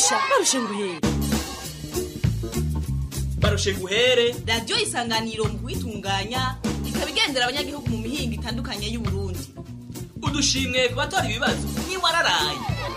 barushe nguhere. Barushe nguhere. Radio Isanganiro mu kwitunganya ikabigendera abanyagihugu mu mihingo itandukanye y'u Burundi. Udushimwe kubatora ibibazo ni wararaye.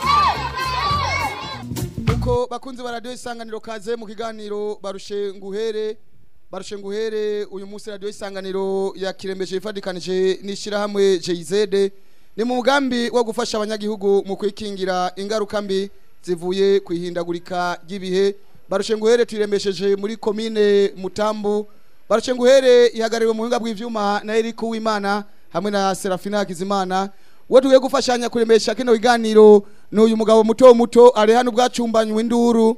Uko bakunzi ba Radio Isanganiro kaze mu kiganiro barushe nguhere. Barushe nguhere uyu munsi Radio Isanganiro yakirembeje ifadikanije n'ishirahamwe JZ ni mu mugambi wo gufasha abanyagihugu mu kwikingira ingaruka mbi zivuye kwihindagurika ry'ibihe. Barushe nguhere twirembesheje muri commune Mutambu. Barushe nguhere ihagariwe mu buhinga bw'ivyuma na Eric Uwimana hamwe na Serafina Hakizimana. Wo tugiye gufashanya kuremesha kino kiganiro n'uyu mugabo muto ari hano bwacumbanywe induru.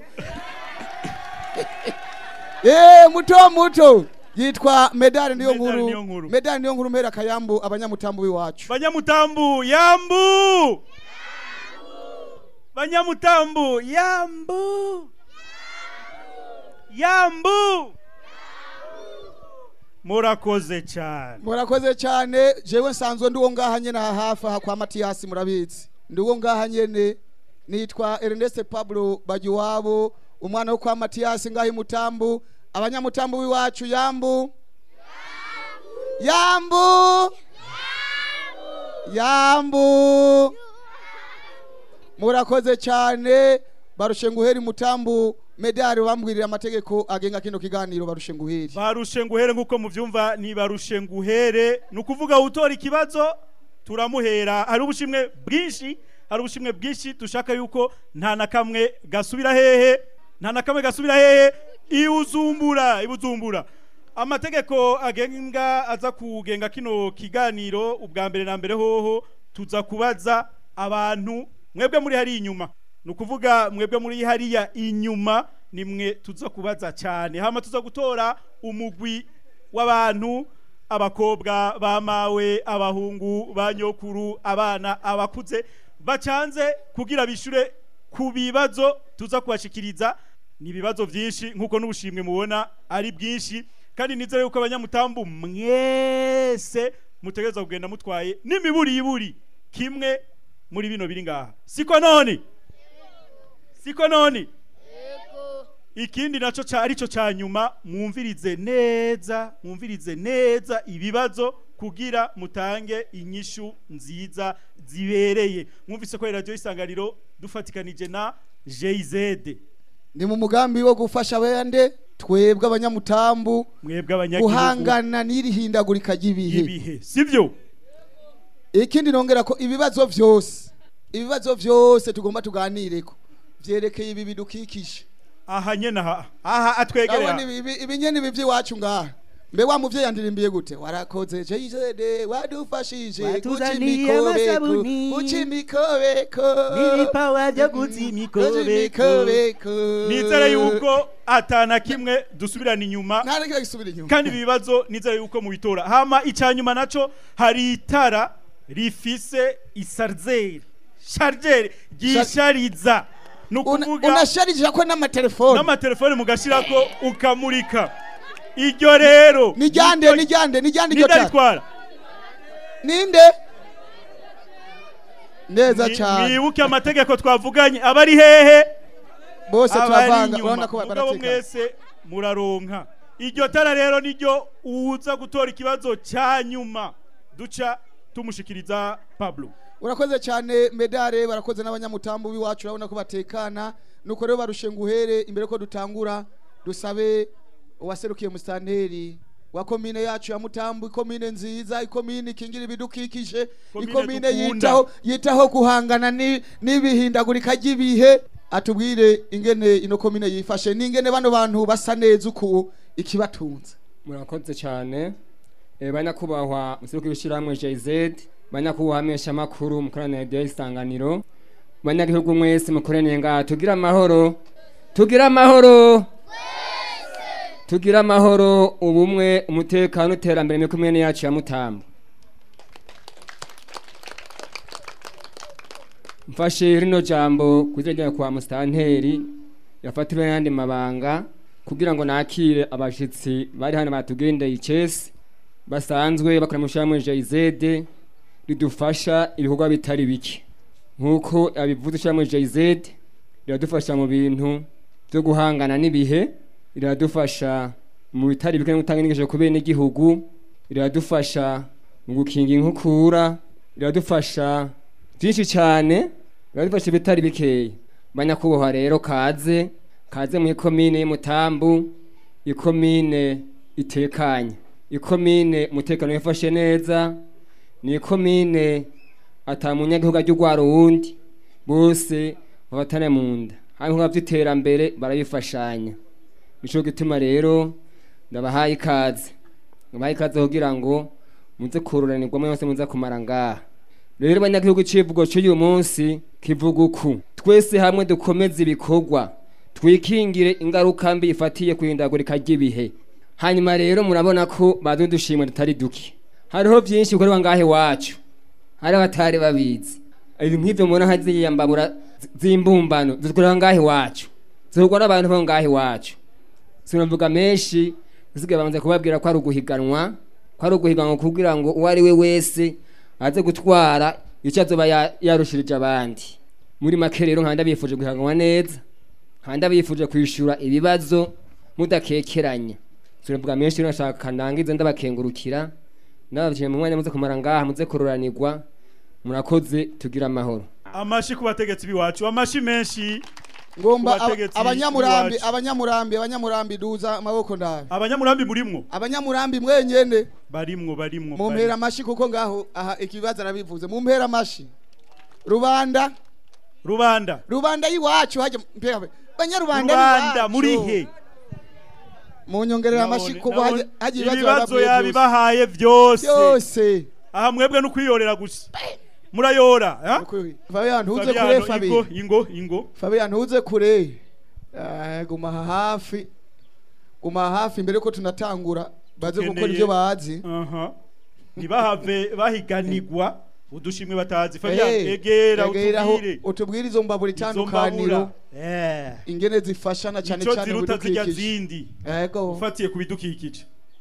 Muto yitwa Medali niyo nkuru. Medali niyo nkuru mpera kayambu abanyamutambu biwacu. Banyamutambu yambu. Banyamutambu yambu. Yambu. Murakoze cyane. Jewe nsanzwe ndiwo ngaha nyene hafa kwa Mathias murabizi. Ndiwo ngaha nyene nitwa Ernest Pablo Bagiwabo umwana wo kwa Mathias ngahi Mutambu. Abanyamutambu biwacu yambu. Murakoze cyane. Barushe nguhere Mutambu. Medali bambwirira amategeko agenga kino kiganiro barushe nguhere. Barushe nguhere nkuko muvyumva ni barushe nguhere nukuvuga utora ikibazo turamuhera. Hari ubushimwe bwinshi tushaka yuko nta nakamwe gasubira hehe ibuzumbura. Amategeko agenga aza kugenga kino kiganiro ubwa mbere na mbere hoho tuza kubaza abantu mwebwe muri hari inyuma. Nukuvuga mwebwe muri hariya inyuma nimwe tuza kubaza cyane. Hama tuza gutora umugwi w'abantu, abakobwa bamawe, abahungu, banyokuru, abana, abakuze bacanze kugira bishure ku bibazo tuza kubashikiriza. Ni bibazo byinshi nkuko n'ubushimwe mubona ari bwinshi kandi nizere yuko abanyamutambu mwese mutegeza kugenda mutwaye n'imiburi kimwe muri bino biri ngaha. Siko none ikindi naco arico cyanyuma mwumvirize neza ibibazo kugira mutange inyishu nziza zibereye. Mwumvise ko Radio Isanganiro dufatikanije na JZ ni mu mugambi wo gufasha abandi twebwe abanyamutambu guhangana n'irihindagurika ry'ibihe. Sivyo? Ikindi nongera ko ibibazo vyose tugomba tuganireko vyerekeye ibi bidukikije. Aha atwegerera. Ibi nyene bivi wacu ngaha. Mbe wa muvye yandirimbiye gute? Warakoze JZ wadufashije gucimikobeko. Nilipawa byo gucimikobeko. Nizere yuko atana kimwe dusubirana inyuma. Kandi ibibazo nizere yuko mu bitora. Hama icanyuma naco hari itara rifise charger gishariza. Nukuvuga unasharija ko n'amatelefone mugashirako ukamurika. Iryo rero nijyande iryo tara. Ninde? Neza cyane. Mwibuke amategeko twavuganye abari hehe? Bose twavanga urabona ko barateka. Mwese muraronka. Iryo tara rero niryo uza gutora ikibazo cyanyuma duca tumushikiriza Pablo. Urakoze cyane Medale, barakoze n'abanyamutambu biwacu urabona ko batekana. Nuko rero barushe nguhere imbere ko dutangura dusabe uwaserukiye mustanteri wa komine yacu ya Mutambu, komine nziza, ikomine kingira ibidukikije, ikomine yitaho guhangana n'ibihindagurika ry'ibihe, atubwire ingene ino komine yifashe n'ingene bano bantu basa neza uko ikibatunze. Murakoze cyane banyakubahwa muserukiye bishiramwe JZ, banyakubahwa mesha makuru mukorane Radio Isanganiro, banyagihugu mwese mukorene ngaha tugira amahoro ubumwe umutekano uterambere mu komine yacu ya Mutambu. Mfashe rino jambo kuzejya kwa mustanteri yafatiriwe yandi mabanga kugira ngo nakire abashitsi bari hano batugendeye icese basanzwe bakora mu shamwe JZ ridufasha ibikorwa bitari biki nkuko abivuze shamwe JZ riradufasha mu bintu byo guhangana n'ibihe, riradufasha mu bitari bike no gutanga inyigisho ku bene igihugu, riradufasha mu gukinga inkukura, riradufasha byinshi cyane, riradufasha ibitari bikeya. Banyakuboha rero kaze mu ikomine y'Umutambu, ikomine itekanye, ikomine umutekano wifashe neza, ni ikomine atamunyagihugu ajya wundi, bose babatane mu nda, hanyuma by'iterambere barabifashanya. Nico gituma rero ndabahaye ikaze kugira ngo muze kururanirwa mwese muze kumara ngaha. Rero banyagihugu civugo cy'uyu munsi kivuga uku: twese hamwe dukomeze ibikorwa, twikingire ingaruka mbi ifatiye kwihindagurika ry'ibihe. Hanyuma rero murabona ko badudushimwe tutari duke, hariho byinshi bikorwa ngahe wacu, hari abatari babizi. Nk'ivyo mubona haziye mbabura z'imbumbano zikorwa ngahe wacu, zikorwa n'abantu bo ngahe wacu. Sinavuga menshi, usigaye bamaze kubabwira ko ari uguhiganwa kugira ngo uwo ari we wese aze gutwara icyo azoba yarushirije abandi. Muri make rero nkanda bifuje guhiganwa neza, nkanda bifuje kwishura ibibazo mudakekeranya. Sinavuga menshi, nashaka ndangize ndabakengurukira, nabavye mu mwanya muze kumara ngaha, muze kururanirwa. Murakoze, tugira amahoro. Amashi ku bategetsi biwacu, amashi menshi. Ngomba abanyamurambi duza amaboko ndawe. Abanyamurambi murimwo? Abanyamurambi mwenyene barimwo. Mumpera amashi kuko ngaho aha ikibazo arabivuze. Mumpera amashi. Rubanda yiwacu haje mpera. Banyarubanda murihe? Munyongerera amashi kuko haje ibibazo yabibahaye byose. Aha mwebwe no kwiyorera gusa. Murayora, ha? Fabian ntuze kure Fabian. Ingo. Fabian ntuze kure. Guma hafi mbere ko tunatangura baze gukora ibyo bazi. Ntibahave bahiganirwa udushimwe batazi. Fabian egera utubwire izo mbabura itandukaniro. Ingene zifashana cyane cyane mu bidukikije. Yego. Ufatiye ku bidukikije.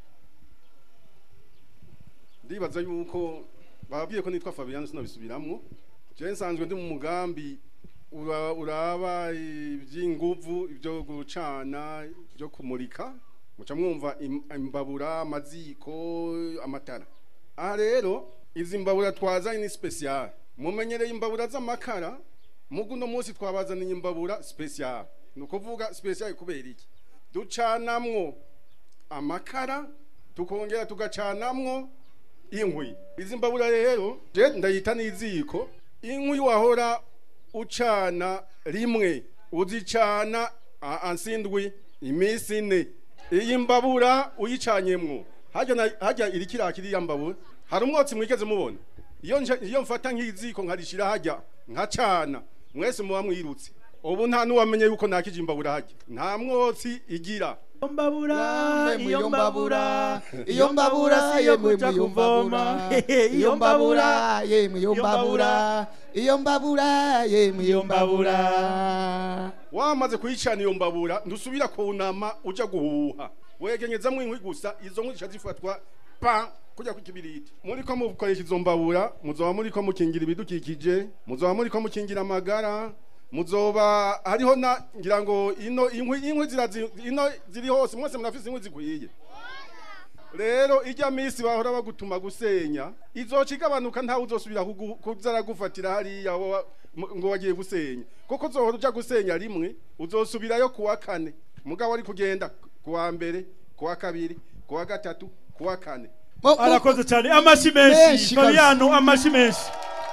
Ndibaza yuko babwiye ko nitwa Fabian sinabisubiramwo. Je nsanzwe ndi mu mugambi uraba iby'inguvu, ibyo gucana, byo kumurika, muca mwumva imbabura, amaziko, amatara. Aha rero izi mbabura twazanye ni special. Mumenyereye imbabura z'amakara, mugu no munsi twabazaniye imbabura special. Nukuvuga special kubera iki? Ducanamwo amakara, tukongera tugacanamwo inkwi. Izi mbabura rero je ndayita n'iziko. Inkwi wahora ucana rimwe, uzicana ansindwi imisi 4. Iyi mbabura uyicanyemwo hajya iri kirakiri ya mbabura, hari umwotsi mwigeze mubona? Iyo mfata nk'iziko nkarishira hajya nkacana, mwese muba mwirutse. Ubu nta nuwamenye yuko nakije imbabura hajya, nta mwotsi igira. Iyo mbabura yemwe iyo mbabura. Wamaze kuyicana iyo mbabura ndusubira kunama uja guhuha, wegenyeza mu inkwi gusa, izo nkwi zifatwa pa kujya ku kibiriti. Muri ko mukoresha izo mbabura, muzoba muri ko mukingira ibidukikije, muzoba muri ko mukingira amagara, muzoba hariho na ngira ngo inkwi ziri hose, mwese munafise inkwi zikwiye. Rero ijya misi bahora bagutuma gusenya, izocigabanuka nta uzosubira kuzara gufatira hariya ngo wagiye gusenya, kuko zohora uja gusenya rimwe uzosubirayo kuwa 4, mugabo ari kugenda kuwa 2, kuwa 2, kuwa 3, kuwa 4. Arakoze cyane, amashi menshi Fabiano, amashi menshi.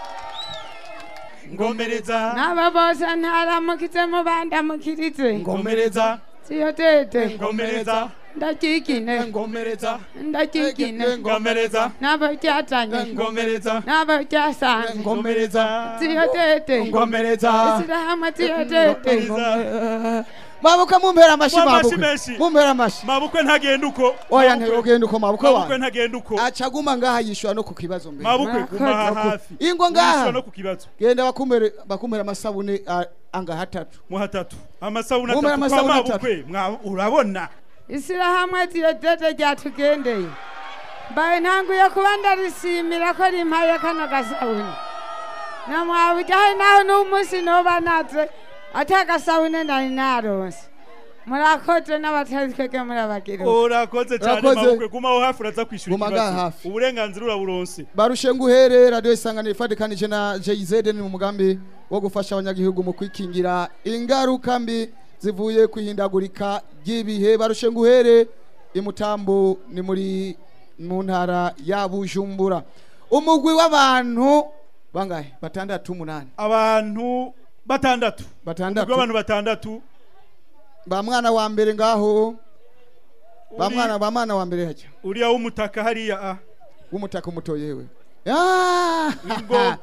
Ngomereza naba bose ntaramukize mu banda mukirize. Ngomereza siyotete. Ngomereza ndakikine. Ngomereza ndakikine. Ngomereza naba cyatanye. Ngomereza naba cyasanga. Ngomereza siyotete. Ngomereza isirahama siyotete. Mabuka mumpera amashi mumpera amashi. Mabukwe ntagenda uko. Oya ntagenda uko mabukwe wa. Mabukwe ntagenda uko. Acaguma ngaha yishura no ku kibazo mbere. Mabukwe kuma hafi. Ingo ngaha. Yishura no ku kibazo. Genda bakumera amasabune anga 3. Mu 3. Amasabune 3 kwa mabukwe. Urabona. Isirahamwe siyotete ryatugendeye. Baye ntanguye kubanda risimira ko rimpaye kano gasabune. Namwabujahe naho n'umunsi no banatse atagasabune nari naronse murakoze n'abatari twebwe murabagira urakoze cyane Urakoze. mabukwe gumaho hafi uraza kwishura Guma ngaha hafi. uburenganzira uraburonse barushe nguhere radio isanganiro ifadikanije na JZ ni mu mugambi wo gufasha abanyagihugu mu kwikingira ingaruka mbi zivuye kwihindagurika ry'ibihe barushe nguhere imutambo ni muri mu ntara ya Bujumbura umugwi w'abantu bangahe batandatu umunani abantu batandatu abantu batandatu ba mwana wa mbere ngaho ba mwana wa mbere hajya uriya w'umutaka hariya w'umutaka umuto yewe Ingo.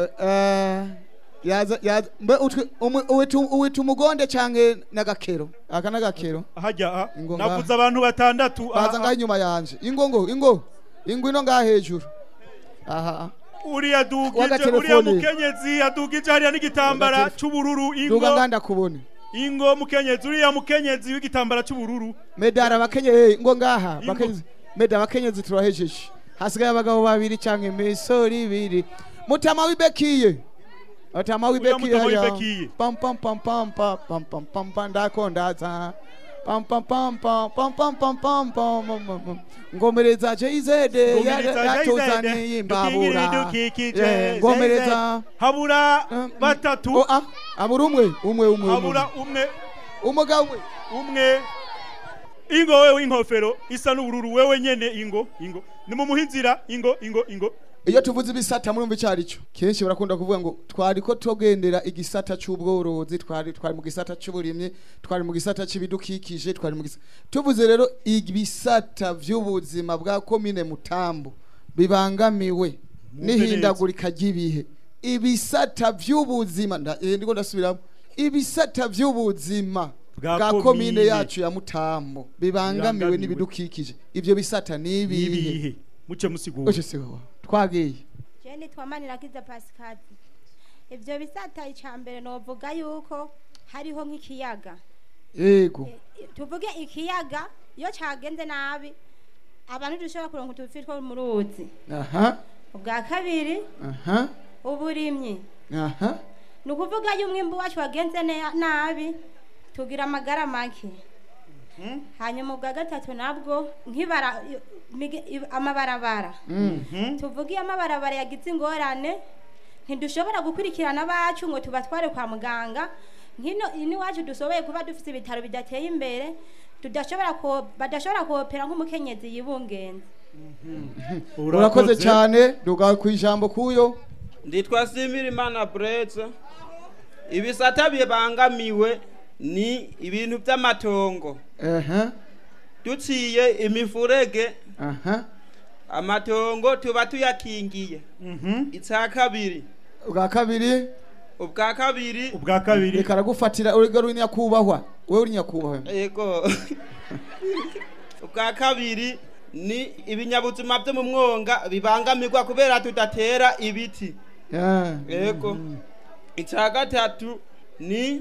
yaza uwitu umugonde canke nagakero aka nagakero hajya Ingo navuze abantu batandatu baza ngaho inyuma yanje ingo ino ngaho hejuru aha uriya mukenyezi adugije hariya n'igitambara c'ubururu duga nganda kubone ingo mukenyezi uriya mukenyezi w'igitambara c'ubururu medara abakenyezi ngo ngaha bakenyezi medara abakenyezi turahejeje hasigaye abagabo babiri canke imisori ibiri mutama w'ibekiye pam pam pam pam pam pam pam pam pam ndakondaza pam pam pam pam pam pam pam pam pam ngomereza JZD yatuzaniye imbabura ngomereza habura batatu habura umwe habura umugabo umwe ingo wewe inkofero isa n'ubururu wewe nyene ingo ni mu muhinzira ingo iyo tuvuze ibisata murumva icarico kenshi barakunda kuvuga ngo twari ko togendera igisata c'ubworozi twari mu gisata c'uburimyi twari mu gisata c'ibidukikije twari mu gisata tuvuze rero ibisata vy'ubuzima bwa komine Mutambo bibangamiwe n'ihindagurika ry'ibihe ibisata vy'ubuzima ndiko ndasubiramo ibisata vy'ubuzima bwa komine yacu ya Mutambo bibangamiwe n'ibidukikije ivyo bisata nibihe muce musigura twagiye Jeni twamanirakiza Pascal ivyo bisata icambere novuga yuko hariho nk'ikiyaga yego tuvuge ikiyaga iyo cagenze nabi abantu dushobora kuronka utufi two mu ruzi ubwa kabiri uburimyi nukuvuga y'umwimbu wacu wagenze nabi tugira amagara make hanyuma ubwa gatatu nabwo nk'ibara amabarabara tuvugiye amabarabara yagize ingorane ntidushobora gukurikirana abacu ngo tubatware kwa muganga nk'ino wacu dusoboye kuba dufite ibitaro bidateye imbere badashobora kuopera nk'umukenyezi yibungenze urakoze cyane duga ku ijambo kuyo nditwa Simirimana Breze ibisata bibangamiwe ni ibintu by'amatongo duciye imifurege amatongo tuba tuyakingiye icya kabiri ubwa kabiri reka aragufatira urego ruri nyakubahwa wewe uri nyakubahwa yego ubwa kabiri ni ibinyabuzima byo mu mwonga bibangamirwa kubera tudatera ibiti yego icya gatatu ni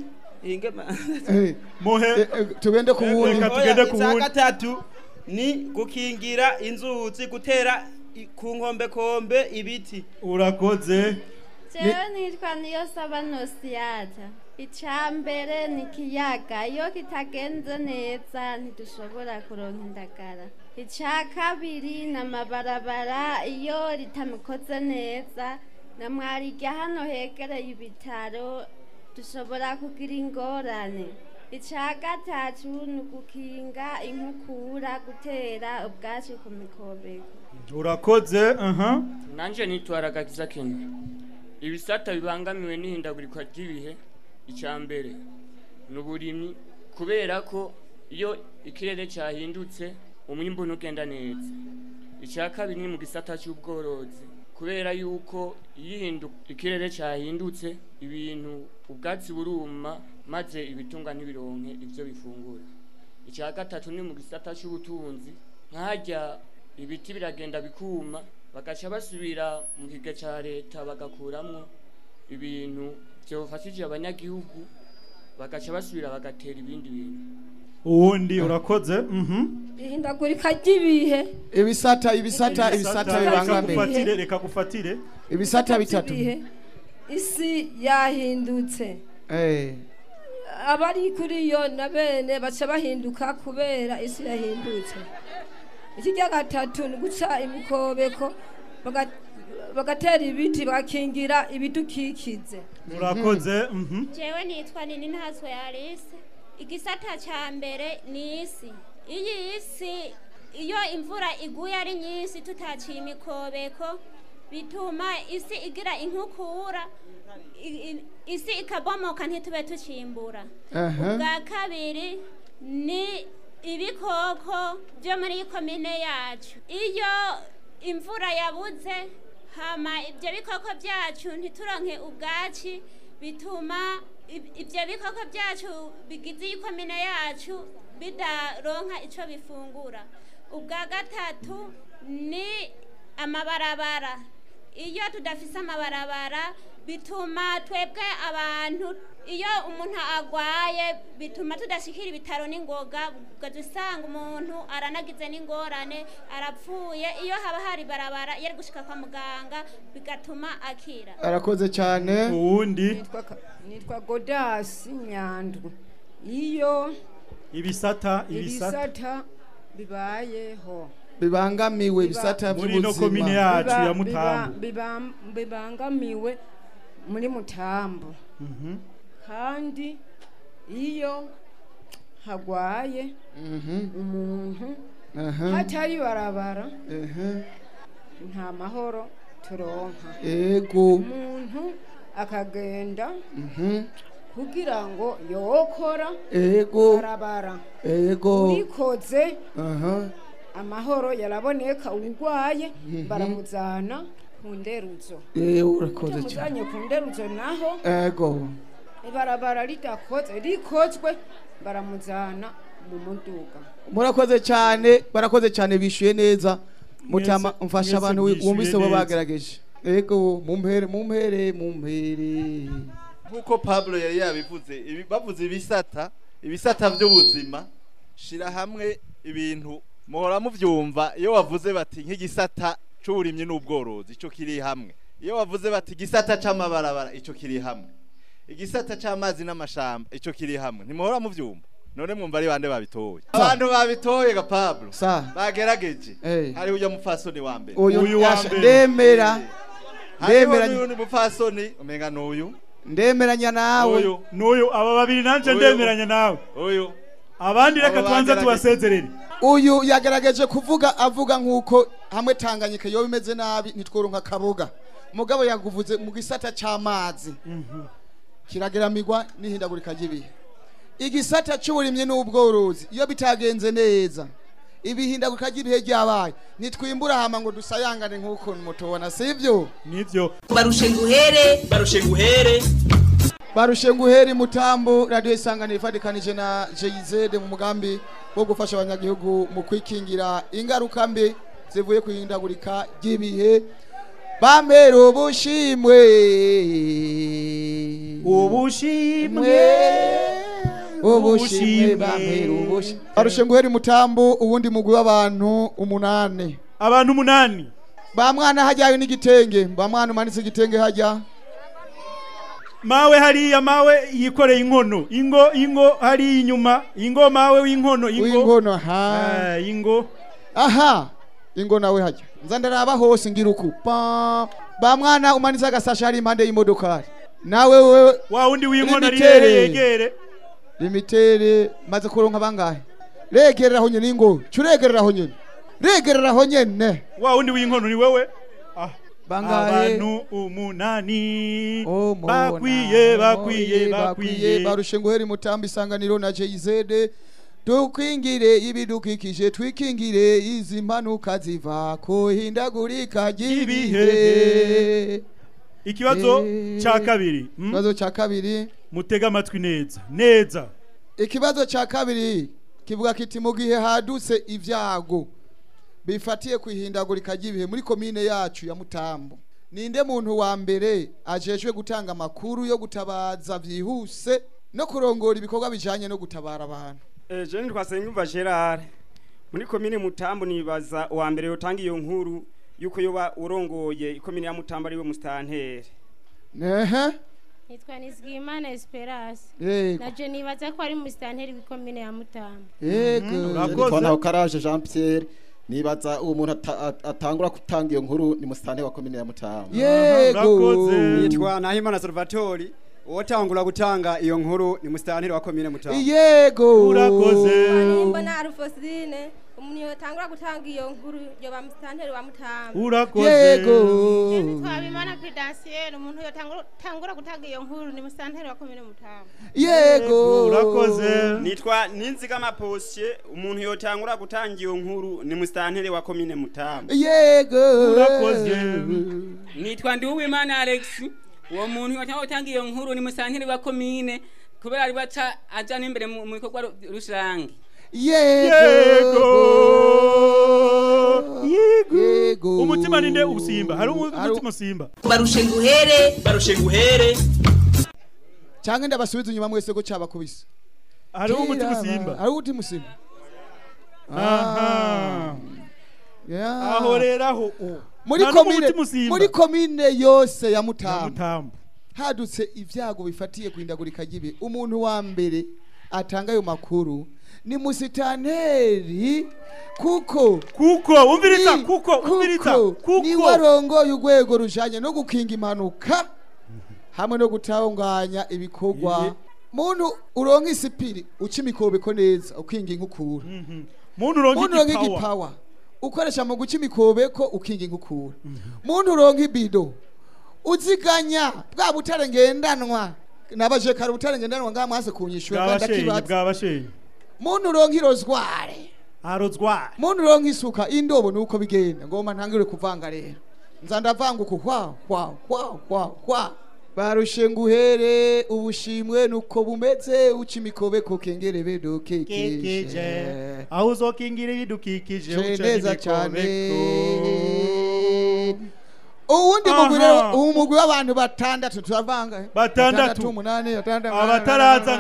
tugende ku wundi icya gatatu ni gukingira inzuzi gutera ku nkombe ibiti urakoze jewe nitwa niyo saba nosiyata icambere ni kiyaga iyo kitagenze neza ntidushobora kuronka indagara ica kabiri n'amabarabara iyo ritamikoze neza na mwarirya hano hegereye ibitaro dushobora kugira ingorane ica gatatu ni gukinga inkukura gutera ubwatsi ku mikobeko urakoze nanje nitwaragakiza kene ibisata bibangamiwe n'ihindagurika ry'ibihe icambere n'uburimyi kubera ko iyo ikirere cyahindutse umwimbu ntugenda neza icya kabiri ni mu gisata cy'ubworozi kubera yuko ikirere cyahindutse ibintu ubwatsi buruma maze ibitunga n'ibironke ibyo bifungura icya gatatu ni mu gisata cy'ubutunzi nkajya ibiti biragenda bikuma bagaca basubira mu kiga cya leta bagakuramo ibintu byofashije abanyagihugu bagaca basubira bagatera ibindi bintu uwundi urakoze ihindagurika ry'ibihe ibisata bibangamiye reka gufatire ibisata bitatu isi yahindutse abari kuri yo na bene baca bahinduka kubera isi yahindutse. Ikijya gatatu ni guca imikobeko bagatera ibiti bakingira ibidukikize. Murakoze. Jewe nitwa Nini Ntazwe Alice. Igisata ca mbere ni isi. Iyi isi iyo imvura iguye ari nyinshi tutaciye imikobeko bituma isi igira inkukura isi ikabomoka ntitube tucimbura. Ubwa kabiri ni ibikoko byo muri komine yacu. Iyo imvura yabuze hama ibyo bikoko byacu ntituronke ubwaci bituma ibyo bikoko byacu bigize ikomine yacu bidaronka ico bifungura. Ubwa gatatu ni amabarabara. Iyo tudafise amabarabara bituma twebwe abantu iyo umuntu agwaye bituma tudashikira ibitaro n'ingoga ugasanga umuntu aranagize n'ingorane arapfuye. Iyo haba hari barabara yari gushika kwa muganga bigatuma akira. Arakoze cyane. Uwundi nitwa Godasi Nyandwi. Iyo ibisata bibayeho bibangamiwe ibisata muri no komine yacu ya Mutambo bibangamiwe muri Mutambo. Kandi iyo hagwaye umuntu hatari barabara nta mahoro turonka. Ego umuntu akagenda kugira ngo yokora barabara urikoze amahoro yaraboneka urwaye baramuzana ku nderuzo. Urakoze cyane. Ku nderuzo naho ibarabara rikozwe baramuzana mu muduga. Murakoze cyane, barakoze cyane, bishuye neza. Mutama mfasha abantu wumvise bo bagerageje. Ego mumpere nkuko Pablo yari yabivuze bavuze ibisata by'ubuzima. Shira hamwe ibintu muhora muvyumva iyo wavuze bati nk'igisata c'uburimyi n'ubworozi ico kiri hamwe. Iyo wavuze bati igisata c'amabarabara ico kiri hamwe. Igisata c'amazi n'amashamba ico kiri hamwe. Ntimuhora muvyumva. None mwumva ari bande babitoye? Abantu babitoye ga Pablo bagerageje. Hari uya mufasoni wa mbere. Uyu wa mbere ndemera uyu ni mufasoni umenga n'uyu ndemeranya nawe. N'uyu aba babiri nanje ndemeranya nawe. Uyu abandi reka twanza tubasezerere. Uyu yagerageje kuvuga avuga nkuko hamwe Tanganyika yo bimeze nabi nitworonka kaboga. Mugabo yaguvuze mu gisata c'amazi. Kirageramirwa n'ihindagurika ry'ibihe. Igisata c'uburimye n'ubworozi iyo bitagenze neza ibihindagurika ry'ibihe ryabaye nitwimbura hama ngo dusayangane nkuko mutobona sivyo. Nivyo barushe nguhere Mutambo. Radio Isanganiro ifadikanije na JZ mu mugambi wo gufasha abanyagihugu mu kwikingira ingaruka mbi zivuye ku ihindagurika ry'ibihe. Bamero ubushimwe bamero ubushimwe. Barushe nguhere Mutambo ubundi mugwi w'abantu 8. Abantu 8 ba mwana hajyayo n'igitenge. Ba mwana umanitse igitenge hajya. Mawe hariya mawe yikoreye inkono. Ingo hari inyuma. Ingo mawe w'inkono. Ingo aha. Ingo nawe hajya. Nzandaraba hose ngiruku. Ba mwana umanitse agasasha hari impande y'imodoka. Nawe wewe wa undi w'inkono ari yegere. Limitere maze kuronka bangahe? Regerera ho nyene ingo. Curegerera ho nyene. Regerera ho nyene. Wa undi w'inkono ni wewe. Bangahe? Abantu 8 bakwiye. Barushe nguhere Mutambo Isanganiro na JZ. Dukwingire ibidukikije twikingire izi mpanuka ziva ko hindagurika ry'ibihe. Ikibazo cha kabiri. Ikibazo cha kabiri mutega amatwi neza. Ikibazo cha kabiri kivuga kiti mu gihe hadutse ivyago bifatiye kwihindagurika ry'ibihe muri komine yacu ya Mutambo, ninde muntu wa mbere ajejwe gutanga makuru yo gutabaza vyihuse no kurongora ibikorwa bijanye no gutabara abantu? Je ntwasengumva Gerard muri komine Mutambo nibaza wa mbere yotanga iyo nkuru yuko yoba urongoye ikomine ya Mutambo ari we mustanteri. Nitwa Nizigimana Esperance. Yego. Naje nibaza ko ari musitanteri w'ikomine ya Mutamba. Yego. Nitwa Ntawukaraje Jean Pierre. Nibaza uwo muntu atangura gutanga iyo nkuru ni musitanteri wa komine ya Mutamba. Yego. Nitwa Nahimana Salvatori. Wotangura gutanga iyo nkuru ni musitanteri wa komine Mutamba. Yego. Urakoze. Mbona Arufosine. Umuntu yotangura gutanga iyo nkuru yo ba musitanteri wa Mutamba. Urakoze. Yego. Twabimana Pedanciel umuntu yotangura gutanga iyo nkuru ni musitanteri wa komine Mutamba. Yego. Urakoze. Nitwa Ninzigama Posye umuntu yotangura gutanga iyo nkuru ni musitanteri wa komine Mutamba. Yego. Urakoze. Nitwa Nduwimana Alex uwo muntu yotanga iyo nkuru ni musitanteri wa komine kubera ari baca aja n'imbere mu bikorwa rusange. Yego. Yego. Umutima ninde usimba? Hari umutima usimba. Barushe nguhere. Canke ndabasubiza inyuma mwese ko cabakubise. Hari umutima usimba. Hari umutima usimba. Aha. Yeah. Aho reraho. Muri komine yose ya Mutamba. Hadutse ivyago bifatiye kwindagurika gibe. Umuntu wa mbere atanga ayo makuru ni musitanteri kuko umviriza ni warongo y'ugwego rujanye no gukinga impanuka hamwe no gutanganya ibikorwa muntu uronka isipiri uca imikobeko neza ukinga inkukura muntu uronka igipawa ukoresha mu guca imikobeko ukinga inkukura muntu uronka ibido uziganya bwa butare ngendanwa nabaje kare butare ngendanwa ngamwase kunyishura bwabashe muntu uronka irozware muntu uronka isuka indobo nuko bigenda ngoma ntangire kuvanga rero nza ndavanga uku hwa barushe nguhere ubushimwe nuko bumeze uca imikobeko kengere bedokekije aho uzokingira ibidukikije uca neza cyane uwundi umugwi w'abantu batandatu turavanga batandatu abataraza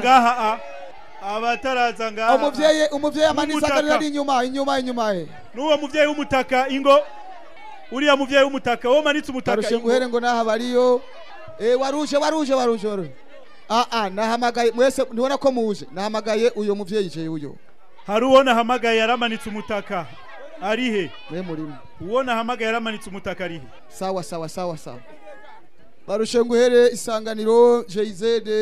ngaha umuvyeyi amanisa ari inyuma nuwo muvyeyi w'umutaka ingo uriya muvyeyi w'umutaka wo manitse umutaka barushe nguhere ngo naha bariyo waruje nahamagaye mwese ntibona ko muje nahamagaye uyo muvyeyi je uyo hari uwo nahamagaye yaramanitse umutaka arihe we murimo uwo nahamagaye yaramanitse umutaka arihe sawa barushe nguhere isanganiro JZ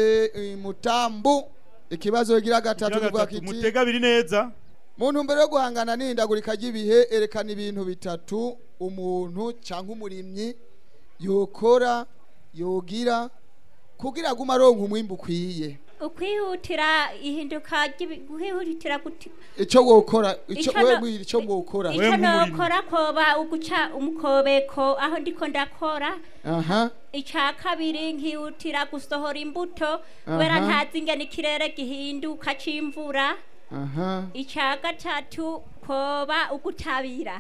Mutambu ikibazo gira gatatu rwa kiti mutega biri neza muntu mbere yo guhangana n'indagurika gibihe erekana ibintu bitatu umuntu canke umurimyi yokora yogira kugira guma ronka umwimbu kwiye ukwihutira ihinduka guhihutira ico wokora ico mwokora ico nokora koba uguca umukobeko aho ndiko ndakora ica kabiri nkihutira gusohora imbuto kubera ntazi ingene ikirere gihinduka c'imvura ica gatatu koba ugutabira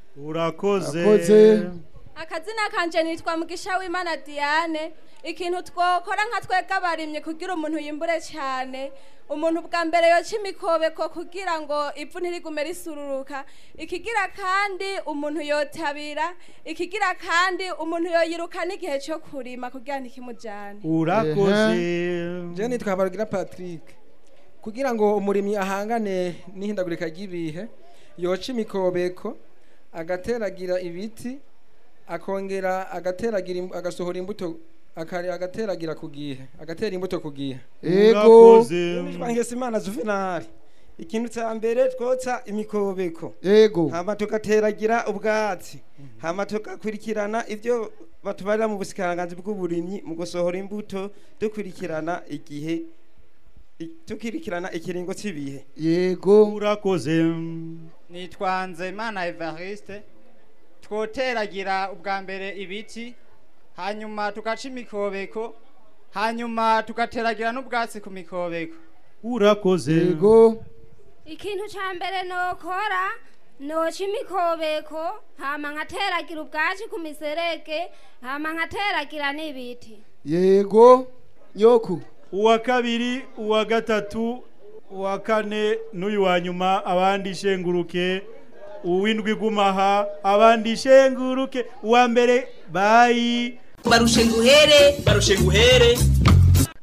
urakoze akazina kanje nitwa Mugisha w'Imana Diane ikintu twokora nka twega barimye kugira umuntu yimbure cyane umuntu bwa mbere yo cimikobeko kugira ngo ipfu ntirigume risururuka ikigira kandi umuntu yotabira ikigira kandi umuntu yoyiruka n'igihe cyo kurima kugira ntikimujane urakoze je nitwa Barugira Patrick kugira ngo umurimyi ahangane n'ihindagurika ry'ibihe yoca imikobeko agateragira ibiti akongera agasohora imbuto agateragira kugihe agatera imbuto kugihe yego twangese Imana Juvenal ikintu cya mbere twotsa imikobeko yego hama tugateragira ubwatsi hama tugakurikirana ibyo batubarira mu busikanganzi bw'uburimyi mu gusohora imbuto dukurikirana igihe tukirikirana ikiringo cy'ibihe yego urakoze nitwanze Imana Evariste twoteragira ubwa mbere ibiti hanyuma tugaca imikobeko hanyuma tugateragira n'ubwatsi ku mikobeko urakoze yego ikintu ca mbere nokora noca imikobeko hama nkateragira ubwatsi ku miserege hama nkateragira n'ibiti yego nyoku uwa kabiri uwa gatatu uwa kane n'uyu wa nyuma abandi shenguruke uwindwi gumaha abandi shenguruke uwa mbere bayi barushe nguhere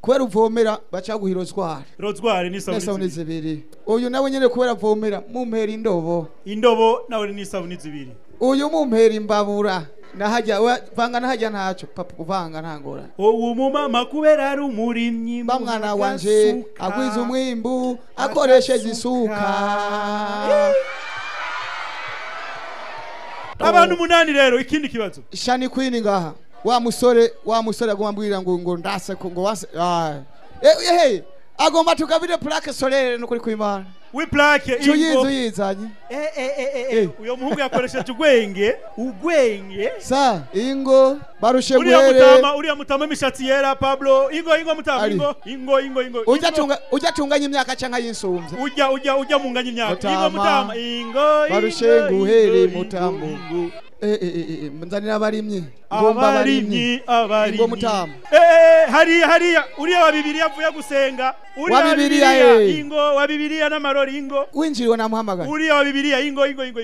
kubera uvomera bacaguha rozwari rozwari n'isabuni zibiri uyu nawe nyene kubera avomera mumpera indobo nawe n'isabuni zibiri uyu mumpera imbabura nahajya vanga nahajya ntaco papa kuvanga ntangora uwo mumama kubera ari umurimyi bamwana wanje agwiza umwimbu akoresheje isuka abantu 8 rero ikindi kibazo shani queen ngaha wa musore agomba ngo ndase ko ngo wase agomba tukabire plaque solaire no kuri kwimana wi plaque ingo yizanye uyo muhungu yakoresheje ugwenge sa ingo barushe uriya mutama imishatsi yera Pablo ingo mutama ingo ujatunganya imyaka canka yinsumvye ujya munganya imyaka ingo mutama ingo barushe nguhere mutamu mnzanira abarimyi ingo mutama hariya uriya wa Bibiliya avuye gusenga wa Bibiliya ingo wa Bibiliya n'amarori ingo winjiriwe namuhamagara uriya wa Bibiliya ingo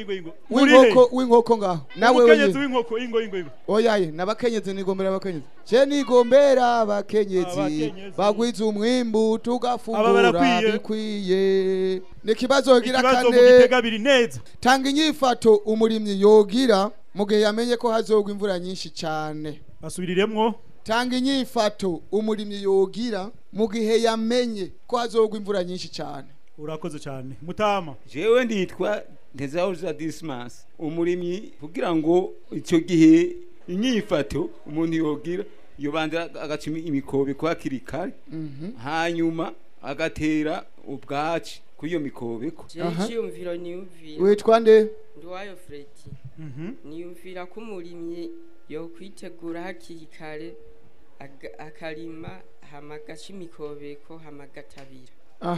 w'inkoko ngaho nawe wenyine w'inkoko ingo oyaye nabakenyezi nigombera abakenyezi je nigombera abakenyezi bagwiza umwimbu tugafungura bikwiye nikibazo gira kane tanga inyifato umurimyi yogira mugihe yamenye ko hazogwa imvura nyinshi cyane basubiriremwo tanga inyifato umurimyi yogira mugihe yamenye ko hazogwa imvura nyinshi cyane urakoze cyane mutama jewe nditwa Ntezauza Dismas umurimyi kugira ngo icyo gihe inyifato umuntu yogira yobanza agacima imikobe kwa kirikare hanyuma agatera ubwaci kuyo mikobeko cyumviro niyumvira witwa nde Ndwayo Fredi niyumvira ko umurimyi yo kwitegura hakiri kare akarima hamagaca imikobeko hamagatabira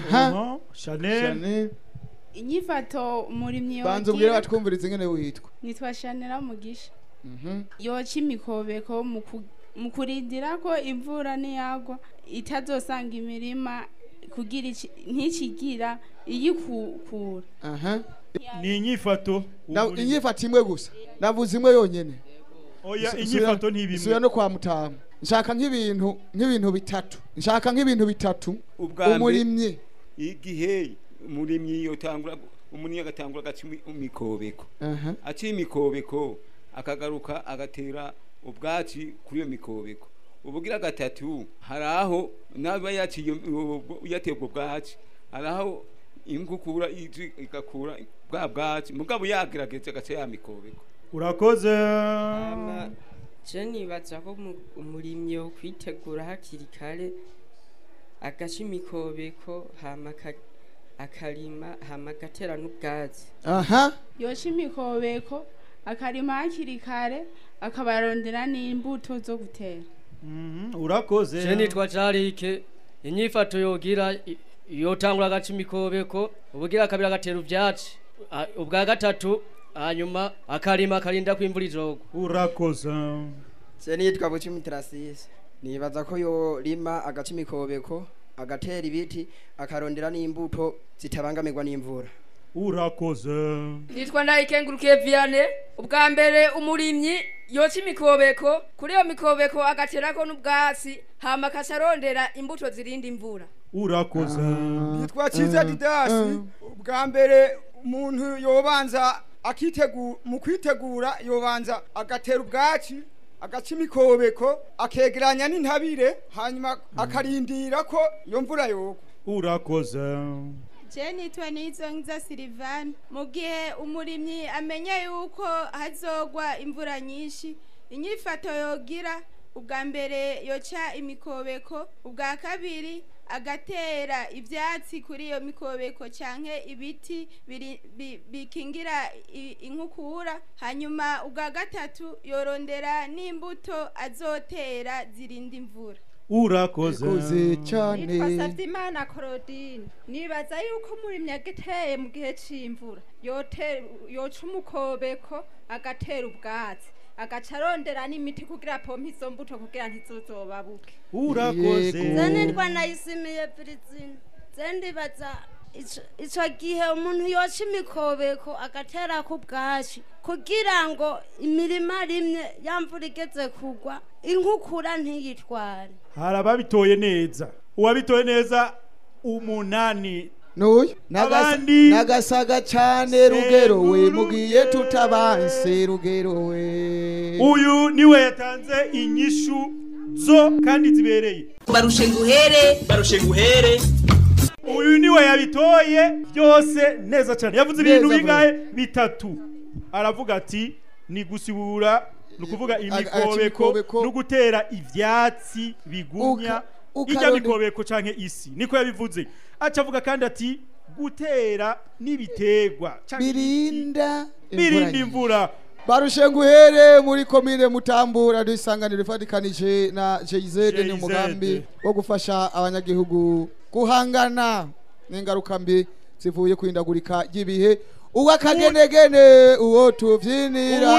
Chanel inyifato umurimyi banze ubwira batwumviriza ingene witwa nitwa Chanel Mugisha yoca imikobeko mu kurindira ko imvura niyagwa itazosanga imirima kugira ntikigira iyikukura ni inyifato imwe gusa navuze imwe yonyene oya inyifato ntibimwe suya no kwa mutama nshaka nk'ibintu bitatu umurimyi igihe umurimyi yotangura umuntu agatangura agacima imikobeko aciye imikobeko akagaruka agatera ubwaci kuri iyo mikobeko ubugira gatatu haraho naba yaciye yategwa ubwaci haraho ingukura igakura bwa bwaci mugabo yagerageza agace ya mikobeko urakoze Jenny baza ko umurimyi yo kwitegura hakiri kare agaca imikobeko akarima gatera n'ubwazi yoca imikobeko akarima hakiri kare akabarondera n'imbuto zo gutera urakoze je nitwa Jarike inyifato yogira yotangura agaca imikobeko ubugira kabira gatera ubyaci ubwa gatatu hanyuma akarima karinda kwimvura ijogo urakoze je nitwa Bucimitrasisi nibaza ko yo rima agaca imikobeko agatera ibiti akarondera n'imbuto zitabangamirwa n'imvura urakoze nitwa Ndayikengurukiye Vianney ubwa mbere umurimyi yoca imikobeko kuri iyo mikobeko agaterako n'ubwatsi hama akasarondera imbuto zirinda imvura urakoze nitwa Ciza Didasi ubwa mbere umuntu yobanza mu kwitegura yobanza agatera ubwaci agaca imikobeko akegeranya n'intabire hanyuma akarindira ko iyo mvura yogwa urakoze je nitwa Nizongiza Silvan mu gihe umurimyi amenye yuko hazogwa imvura nyinshi inyifato yogira ubwa mbere yoca imikobeko ubwa kabiri agatera ivyatsi kuri iyo mikobeko canke ibiti bikingira inkukura hanyuma ubwa gatatu yorondera n'imbuto azotera zirinda imvura urakoze cyane nitwa Savyimana Claudine nibaza yuko umurimyi agiteye mu gihe c'imvura yoca umukobeko agatera ubwatsi agacarondera n'imiti kugira pompe izo mbuto kugira ntizozobabuke urakoze zene ndwa nayisimiye Brizine zendi baza ico gihe umuntu yoca imikobeko agatera ku bwashi kugira ngo imirima rimwe yamvura igeze kugwa inkukura ntiyitware. Harababitoye neza. Uwabitoye neza umunani. Nuyu nagasaga cyane Rugero we mugiye tutabanse Rugero we. Uyu niwe yatanze inyishu zo kandi zibereye. Barushe nguhere. Uyu niwe yabitoye byose neza cyane. Yavuze ibintu bingahe bitatu. Aravuga ati ni gusibura nukuvuga imikobeko no gutera ivyatsi bigumya ijya mikobeko canke isi niko yabivuze. Acavuga kandi ati gutera nibitegwa birinda imvura. Barushe nguhere muri komine Mutambura dusanganira ifatikanije na JZ ni umugambi wo gufasha abanyagihugu guhangana n'ingaruka mbi zivuye kwindagurika y'ibihe. Uwakagenegene uwo tuvyinira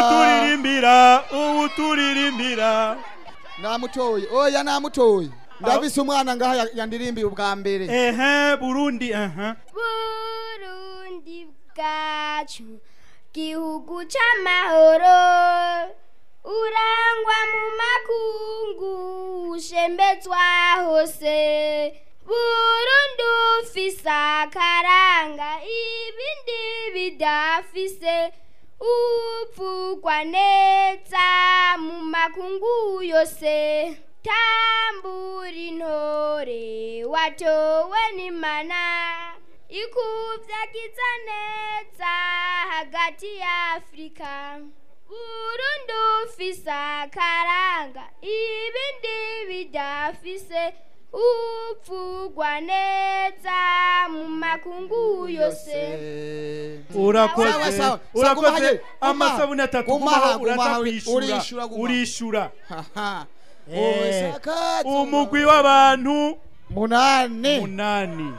uturirimbira namutoye oya namutoye ndabise umwana ngaha yandirimbiye ubwa mbere. Burundi Burundi bwacu gihugu c'amahoro urangwa mu makungu ushembezwa hose. Burundi ufise akaranga ibindi bidafise uvugwa neza mu makungu yose. Tambura intore watowe n'Imana ikuvyagiza neza hagati ya Afrika. Burundi ufise akaranga ibindi bidafise uvugwa neza mu makungu yose. Urakoze amasabune atatu urishura. Umugwi w'abantu munani.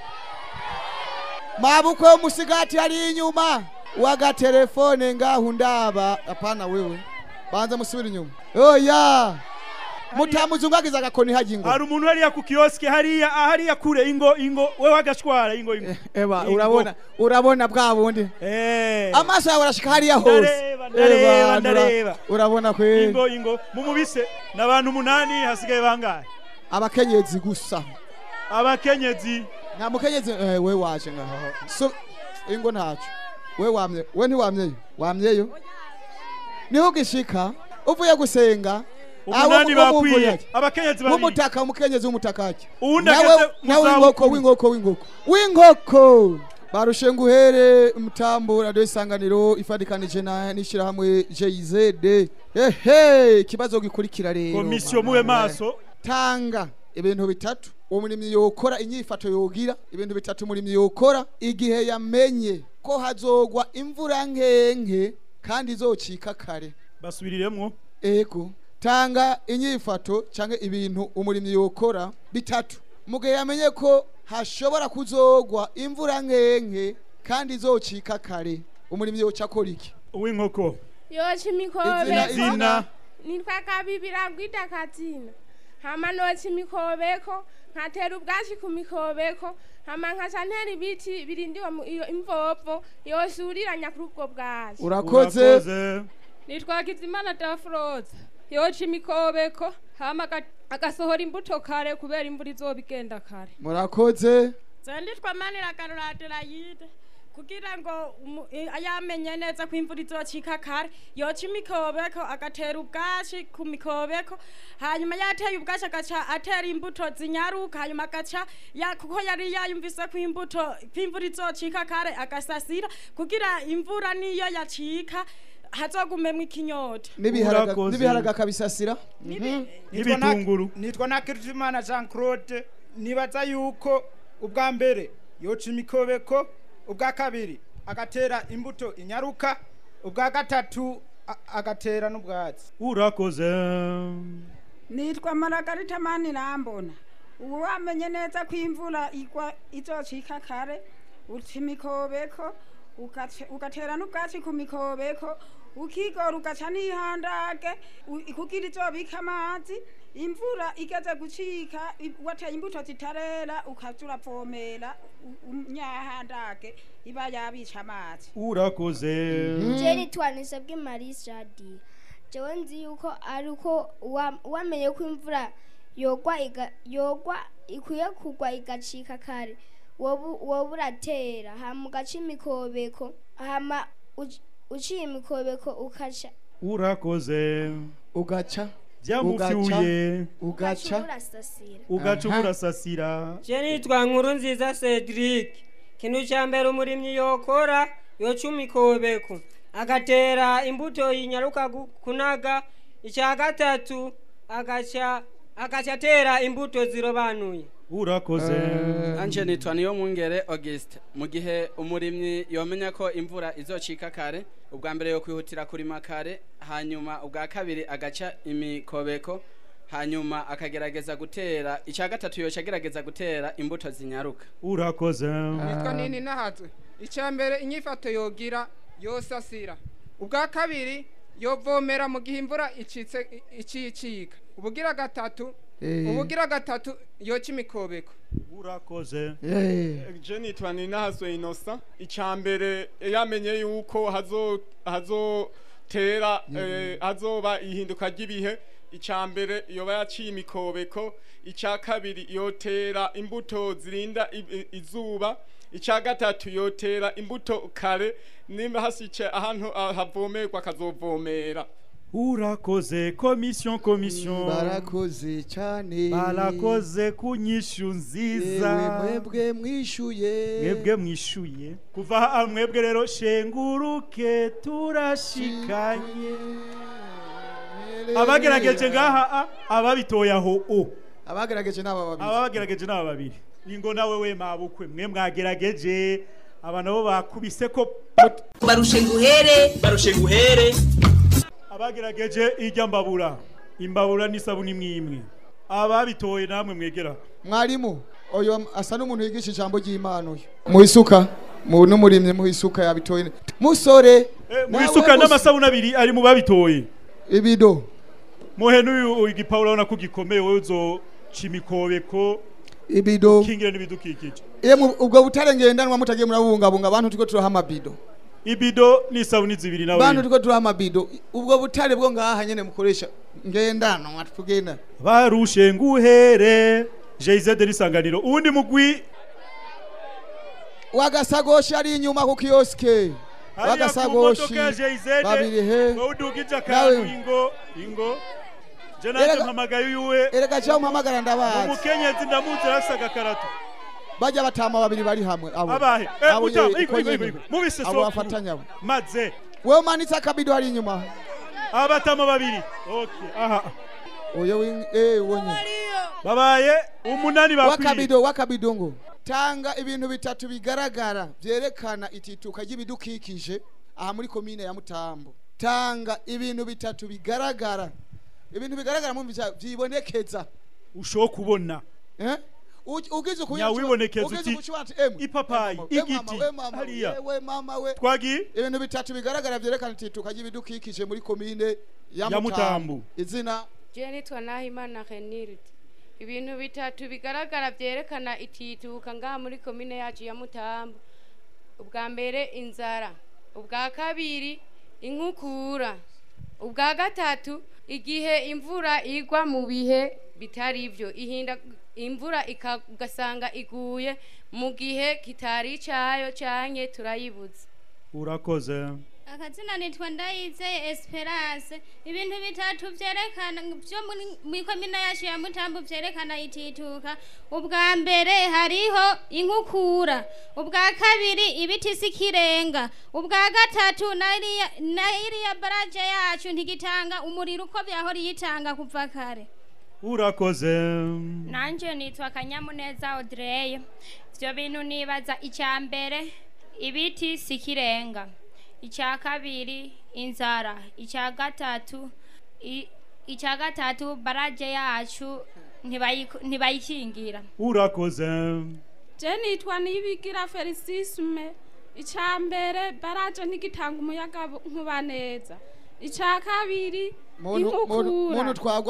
Mabukwe umusigati ari inyuma wagatelefone ngaho ndaba. Apana wewe banza musubira inyuma. Oya mutamuzungagiza agakoni hajingo. Hari umuntu hariya ku kioske hariya kure ingo wewe wagashwara ingo. Eba urabona bwa bundi. Amaso yawe arashika hariya hose. Ndareba. Urabona kwe. Ingo mumubise nabantu munani hasigaye bangahe? Abakenyezi gusa. Abakenyezi. Nta mukenyezi we waje ngaho. So ingo ntacu. We ntiwamyeyo. Niho gishika uvuye gusenga. Umunani bakwiye abakenyezi bari umutaka umukenyezi umutakaki nawe w'inkoko barushe nguhere Mutambura dusanganiro ifadikanije nishira hamwe JZ. Kibazo gikurikira rero komisiyo muwe maso tanga ibintu bitatu umurimyi yokora inyifato yogira ibintu bitatu umurimyi yokora igihe yamenye ko hazogwa imvura nkenke kandi izocika kare. Basubiriremwo ego tanga inyifato canke ibintu umurimyi yokora bitatu mugihe yamenye ko hashobora kuzogwa imvura nkenke kandi izocika kare. Umurimyi yocakora iki? Uw'inkoko yoca imikobeko nitwa Kabibira gwita Katina hama noca imikobeko nkatera ubwashi ku mikobeko hama nkaca ntera ibiti birindiwe iyo imvovo yosuriranya kuri ubwo bwashi. Urakoze. Nitwa Kizimana Dafroza yoca imikobeko hama agasohora imbuto kare kubera imvura izobigenda kare. Murakoze. Zanditwa Manira Karuratira yide kugira ngo ayamenye neza ko imvura izocika kare yoca imikobeko agatera ubwashi ku mikobeko hanyuma yateye ubwashi agaca atera imbuto zinyaruka hanyuma agaca kuko yari yayumvise ko imvura izocika kare agasasira kugira imvura niyo yacika hazogumemwe ikinyota. Nibiharaga kabisasira n'ibitunguru. Nitwa Nakirutimana Jean Claude nibaza yuko ubwa mbere yoca imikobeko ubwa kabiri agatera imbuto inyaruka ubwa gatatu agatera n'ubwatsi. Urakoze. Nitwa Maragarita Manirambona uwamenye neza ko imvura igwa izocika kare uca imikobeko ugatera n'ubwatsi ku mikobeko ukigora ugaca n'ihandage kugira izobika amazi imvura igeze gucika wateye imbuto zitarera ukaza uravomera unyahandage iba yabica amazi. urakoze. Jeri twanise bwe Maris Jadi jewe nzi yuko ari uko wamenye ko imvura yogwa ikwiye kugwa igacika kare wowe uratera hama ugaca imikobeko hama uciye imikobeko ukaca urakoze ugaca byamufyuye ugaca urasasira. Je nitwa Nkuru Nziza Cedric. Kintu cya mbere umurimyi yokora yoca imikobeko agatera imbuto yinyaruka kunaga. Icya gatatu agaca tera imbuto zirobanuye. urakoze. Anje nitwa niyo Mwungere Auguste. Mu gihe umurimyi yomenya ko imvura izocika kare, ubwa mbere yo kwihutira kurima kare, hanyuma ubwa kabiri agaca imikobeko, hanyuma akagerageza gutera. Icya gatatu yoca agerageza gutera imbuto zinyaruka. urakoze. Nitwa Nini Nahatwe. Icya mbere inyifato yogira yosasira. Ubwa kabiri yovomera mu gihe imvura icicika. Ubugira gatatu yoca imikobeko. urakoze. Je nitwa Ninahaswe Innocent. Icambere yamenye yuko hazotera hazoba ihinduka ry'ibihe. Icambere yoba yaciye imikobeko. Icya kabiri yotera imbuto zirinda izuba. Icya gatatu yotera imbuto kare nimba hasice ahantu havomerwa akazovomera. urakoze. Commission barakoze cyane, barakoze kunyishu nziza. mwebwe mwishuye kuva mwebwe rero shenguruke turashikanye. abagerageje ngaha ababitoye aho abagerageje n'aba babiri ningo nawe we mabukwe mwe mwagerageje aba nabo bakubise ko barushe nguhere. abagerageje ijya imbabura n'isabuni mwimwe. ababitoye namwe mwegera. mwarimu oyo asa n'umuntu yigisha ijambo ry'Imana uyu muhisuka n'umurimye muhisuka yabitoye musore muhisuka n'amasabuni abiri ari mu babitoye ibido muhe n'uyu igipawulo urabona ko gikomeye wowe uzo cimikobeko ibido kingira n'ibidukikije. ubwo butare ngendanwa mutagiye murabungabunga abantu tuko turaha amabido. ibido n'isabuni zibiri nawe bantu tuko turaha amabido. ubwo butare bwo ngaha nyene mukoresha ngendanwa tugenda barushe nguhere JZ n'isanganiro. ubundi mugwi wagasagoshi ari inyuma ku kioske wagasagoshi babiri he udugija kantu ingo Jonathan mpamagaye yuwe erega cyo mpamagara ndabaza umukenyezi ndamuzi rasaga karatu bajya batama babiri bari hamwe abahe mubise so bafatanya maze wewe manitsa kabido ari inyuma abatama babiri. okay aha oyo wonye babaye umunani bakwiye wakabido ngo tanga ibintu bitatu bigaragara byerekana itituka ry'ibidukikije aha muri komine ya Mutambo. Tanga ibintu bitatu bigaragara mu byibonekeza usho kubona ugize wibonekeza uti ipapayi igiti hariya twagi ibintu bitatu bigaragara byerekana itituka ry'ibidukikije muri komine ya Mutambo. izina je nitwa Nahimana Renilde. Ibintu bitatu bigaragara byerekana itituka ngaha muri komine yacu ya Mutambo. Ubwa mbere inzara, ubwa kabiri inkukura, ubwa gatatu igihe imvura igwa mu bihe bitari ivyo ihinda imvura ikagasanga iguye mu gihe kitari cayo canke turayibuze. urakoze. akazina nitwa Ndayizeye Esperance. ibintu bitatu byerekana byo muri komine yacu ya Mutambo byerekana itituka. ubwa mbere hariho inkukura, ubwa kabiri ibiti sikirenga, ubwa gatatu nairiya baraje yacu ntigitanga umuriro uko byahora yitanga kuva kare. urakoze. nanje nitwa Kanyamuneza Audrey. byo bintu nibaza icya mbere ibiti sikirenga, icya kabiri inzara, icya gatatu baraje yacu ntibayikingira. urakoze. je nitwa Nibigira Felicissime. icya mbere baraje ntigitanga umuyaga nkuba neza, icya kabiri muntu inkukura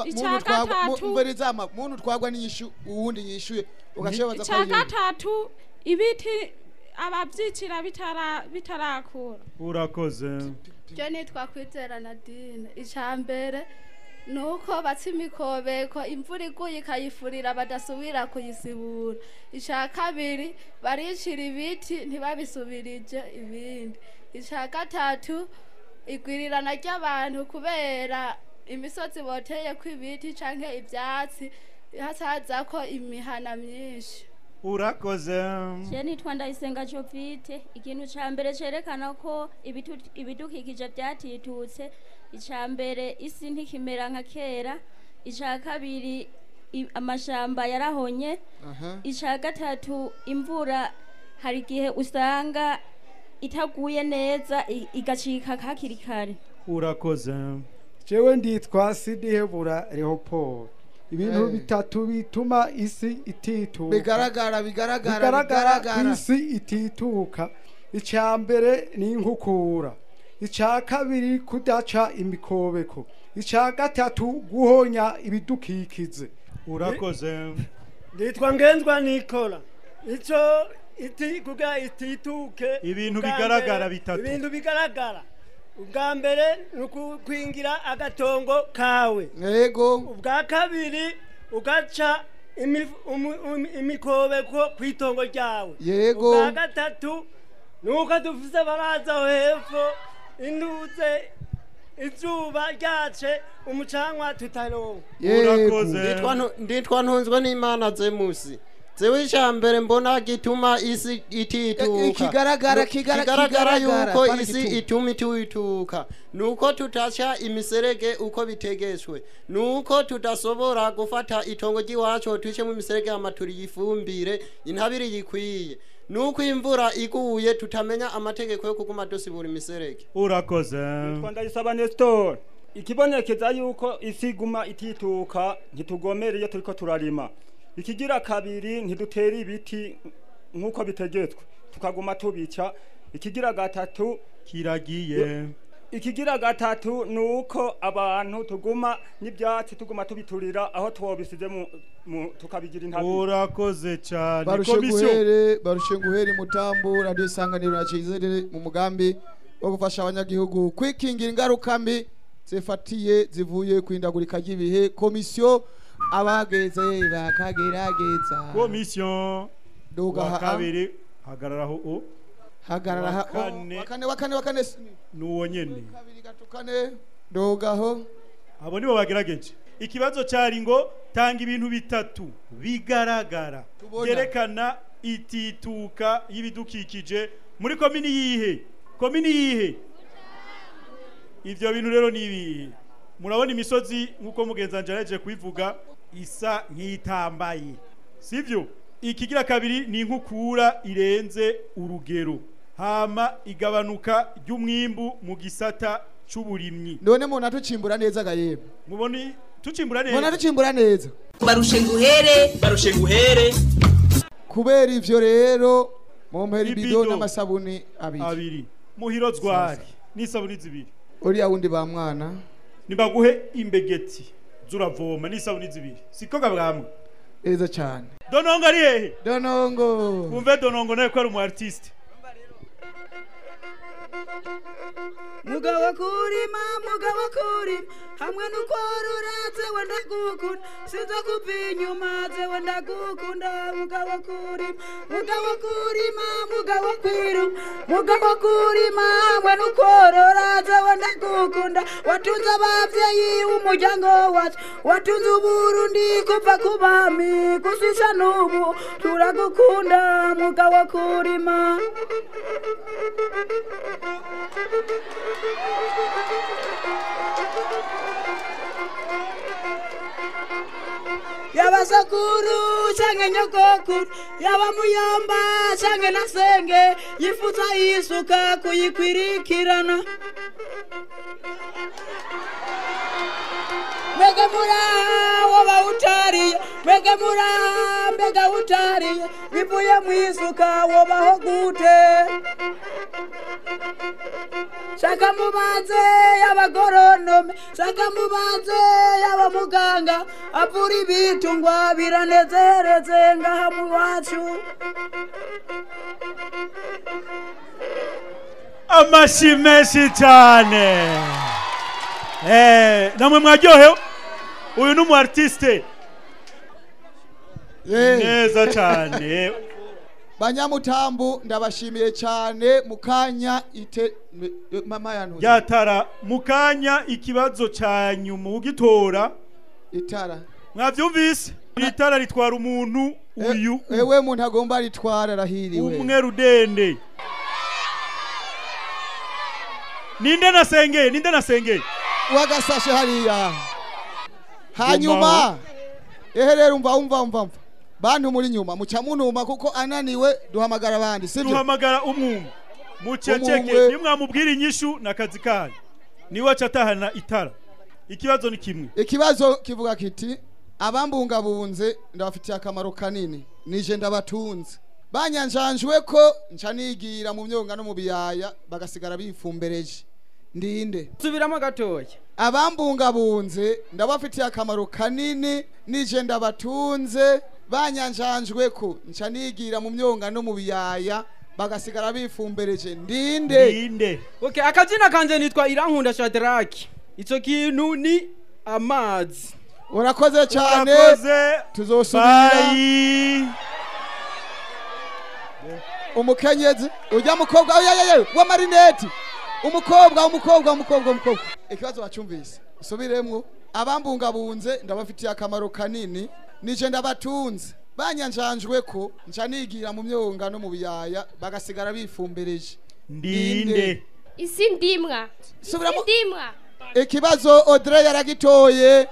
twagwa n'iyishu uwundi yishuye ugashebaza icya gatatu ibiti ababyicira bitarakura. urakoze. byo nitwa Kwizera Nadine. icya mbere nuko batse imikobeko imvura iguye ikayifurira badasubira kuyisibura. icya kabiri baricira ibiti ntibabisubirije ibindi. icya gatatu igwirirana ry'abantu kubera imisozi boteye kw'ibiti canke ivyatsi hasaza ko imihana myinshi. urakoze. Je nitwa Ndayisenga Jovite. ikintu ca mbere cerekana ko ibidukikije byatitutse. icya mbere isi ntikimera nka kera. icya kabiri amashamba yarahonye. icya gatatu imvura hari igihe usanga itaguye neza igacika hakiri kare. urakoze. jewe nditwa Sidihebura Leopold. ibintu bitatu bituma isi itituka bigaragara ku isi itituka. icya mbere ni inkukura. icya kabiri kudaca imikobeko. icya gatatu guhonya ibidukikize. urakoze. nditwa Ngenzwa Nikola. ico iti kuga itituke ibintu bigaragara bitatu. ibintu bigaragara ubwa mbere nukwingira agatongo kawe. yego. ubwa kabiri ugaca imikobeko kwitongo ryawe. yego. ubwa gatatu nuko dufise baraza hepfo induze izuba ryace umucanwa tutaronka. urakoze. nditwa Ntunzwe n'Imana Zemusi. zewe icambere mbona gituma isi itituka. kigaragara yuko isi ituma itituka nuko tutaca imiserege uko bitegetswe. nuko tudasobora gufata itongo ry'iwacu twice mu miserege amaturi yifumbire intabiri yikwiye. nuko imvura iguye tutamenya amategeko yo kuguma dusibura imiserege. urakoze. Ndayisaba Nestor. ikibonekeza yuko isi guma itituka ntitugomere iyo turiko turarima. ikigira kabiri ntidutera ibiti nkuko bitegetswe tukaguma tubica. ikigira gatatu kiragiye. ikigira gatatu nuko abantu tuguma n'ibyatsi tuguma tubiturira aho twobisize tukabigira intabi. urakoze cyane. barushe nguhere mutambo radio Isanganiro na Cizere mu mugambi wo gufasha abanyagihugu kwikingira ingaruka mbi zifatiye zivuye kwindagurika ry'ibihe. komisiyo abageze bakagerageza. komisiyo duga kabiri hagararaho wakane nuwo nyene kabiri gatukane dogaho. abo nibo bagerageje. ikibazo cyari ngo tanga ibintu bitatu bigaragara byerekana itituka y'ibidukikije muri komini yihe. ivyo bintu rero ni ibihe? murabona imisozi nkuko mugenzanje yaje kubivuga isa nk'itambaye, sivyo? ikigira kabiri ni inkukura irenze urugero, hama igabanuka ry'umwimbu mu gisata c'uburimyi. none muna tucimbura neza gayebo, muboni tucimbura neza, muna tucimbura neza. barushe nguhere. kubera ivyo rero mumpera ibido n'amasabuni abiri muhiro zwari n'isabuni zibiri. uriya wundi ba mwana nibaguhe imbegeti zuravoma n'isabuni zibiri, siko gabwamwe eza cyane. Donongo ari hehe? Donongo umve Donongo nawe ko ari umu artiste. mugabo kurima hamwe n'ukworora zewe ndagukunda, sinza kuva inyuma zewe ndagukunda. mugabo kurima hamwe n'ukworora zewe ndagukunda. watunze abavyeyi umuryango wacu, watunze Uburundi kuva ku bami gusisha n'ubu turagukunda. mugabo kurima yaba sakuru canke nyogokuru, yaba muyamba canke nasenge, yifuza isuka kuyikwirikirana. mwege muraha woba utariye mwege muraha mbega utariye bivuye mwisuka wobaho gute shaka mubanze y'abagoronome shaka mubanze y'abamuganga avura ibitungwa biranezereze ngaha mu wacu. Amashi menshi cyane. Namwe mwaryohewe. Uyu ni umu artiste. Neza cyane. Banyamutambu ndabashimiye cyane mukanya mama yantu yatara mukanya ikibazo cyanyu mu gitora itara mwavyumvise itara ritwara umuntu uyu ewe muntu agomba ritwara rahiriwe umwe rudende ninde nasengeye wagasashe hariya hanyuma eherera umva bantu muri nyuma muca munuma kuko ananiwe duhamagara abandi sivyo duhamagara umwumwe muceceke nimwamubwira inyishu nakazi kanyu niwe acatahana itara ikibazo ni kimwe ikibazo kivuga kiti abambungabunze ndabafitiye akamaro kanini nije ndabatunze banyanjanjwe ko nca nigira mu myonga no mu biyaya bagasigara bifumbereje ndinde subiramo gatoya abambungabunze ndabafitiye akamaro kanini nije ndabatunze banyanjanjwe ko nca nigira mu myonga no mu biyaya bagasigara bifumbereje ndinde okay akazina kanje nitwa Irankunda Shadraki ico kintu ni amazi urakoze cyane tuzosubira umukenyezi ujya mukobwa wa marineti umukobwa ikibazo bacumvise usubiremwo abambungabunze ndabafitiye akamaro kanini nije ndabatunze banyanjanjwe ko nca nigira mu myonga no mu biyaya bagasigara bifumbereje ndinde isi ndimwa ikibazo Audrey yaragitoye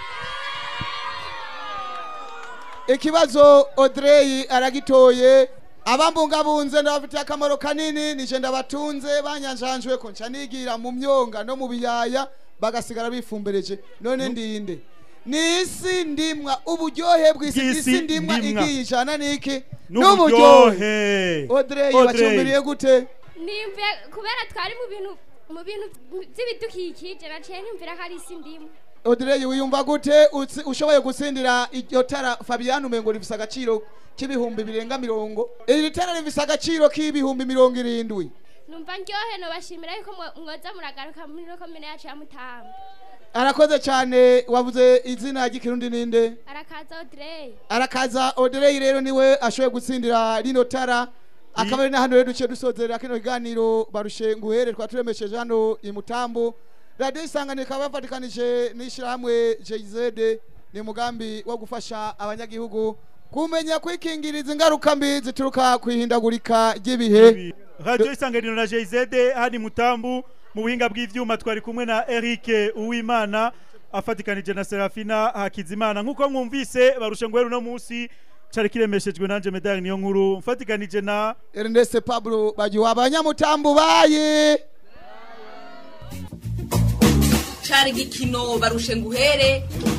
ikibazo Audrey aragitoye abambungabunze ndabafitiye akamaro kanini nije ndabatunze banyanjanjwe ko nca nigira mu myonga no mu biyaya bagasigara bifumbereje none ndinde nisi ndimwa uburyohe bw'isi ndimwa igijana niki n'uburyohe Audrey bacumbiriye gute nimve kubera twari mu bintu by'ibidukikije naciye nimvira ko ari isi ndimwa Audrey wiyumva gute ushoboye gutsindira iryo tara Fabian umengo rifise agaciro k'ibihumbi birenga 40 iri tara rifise agaciro k'ibihumbi 70 numva ndyohe no bashimira yuko mwoza muragaruka muri komine yacu ya Mutamba arakoze cyane wavuze izina ry'ikirundi ninde arakaza Audrey rero niwe ashoboye gutsindira rino tara akabari na hano rero duce dusozerera kino kiganiro barushe nguhere twaturemesheje hano i Mutambo radio isanganiro kabafatikanije n'ishirahamwe JZ ni mugambi wo gufasha abanyagihugu kumenya kwikingiriza ingaruka mbi zituruka kwihindagurika ry'ibihe radio isanganiro na JZ hadi Mutambo mu buhinga bw'ivyuma twari kumwe na Eric Uwimana afatikanije na Serafina Hakizimana nkuko mwumvise barushe ngwero no munsi cari kiremeshejwe nanje Medal niyo nkuru mfatikanije na Ernest Pablo bagiwa abanyamutambo baye cari gikino barushe nguhere